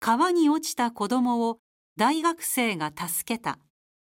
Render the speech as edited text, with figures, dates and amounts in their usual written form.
川に落ちた子供を大学生が助けた。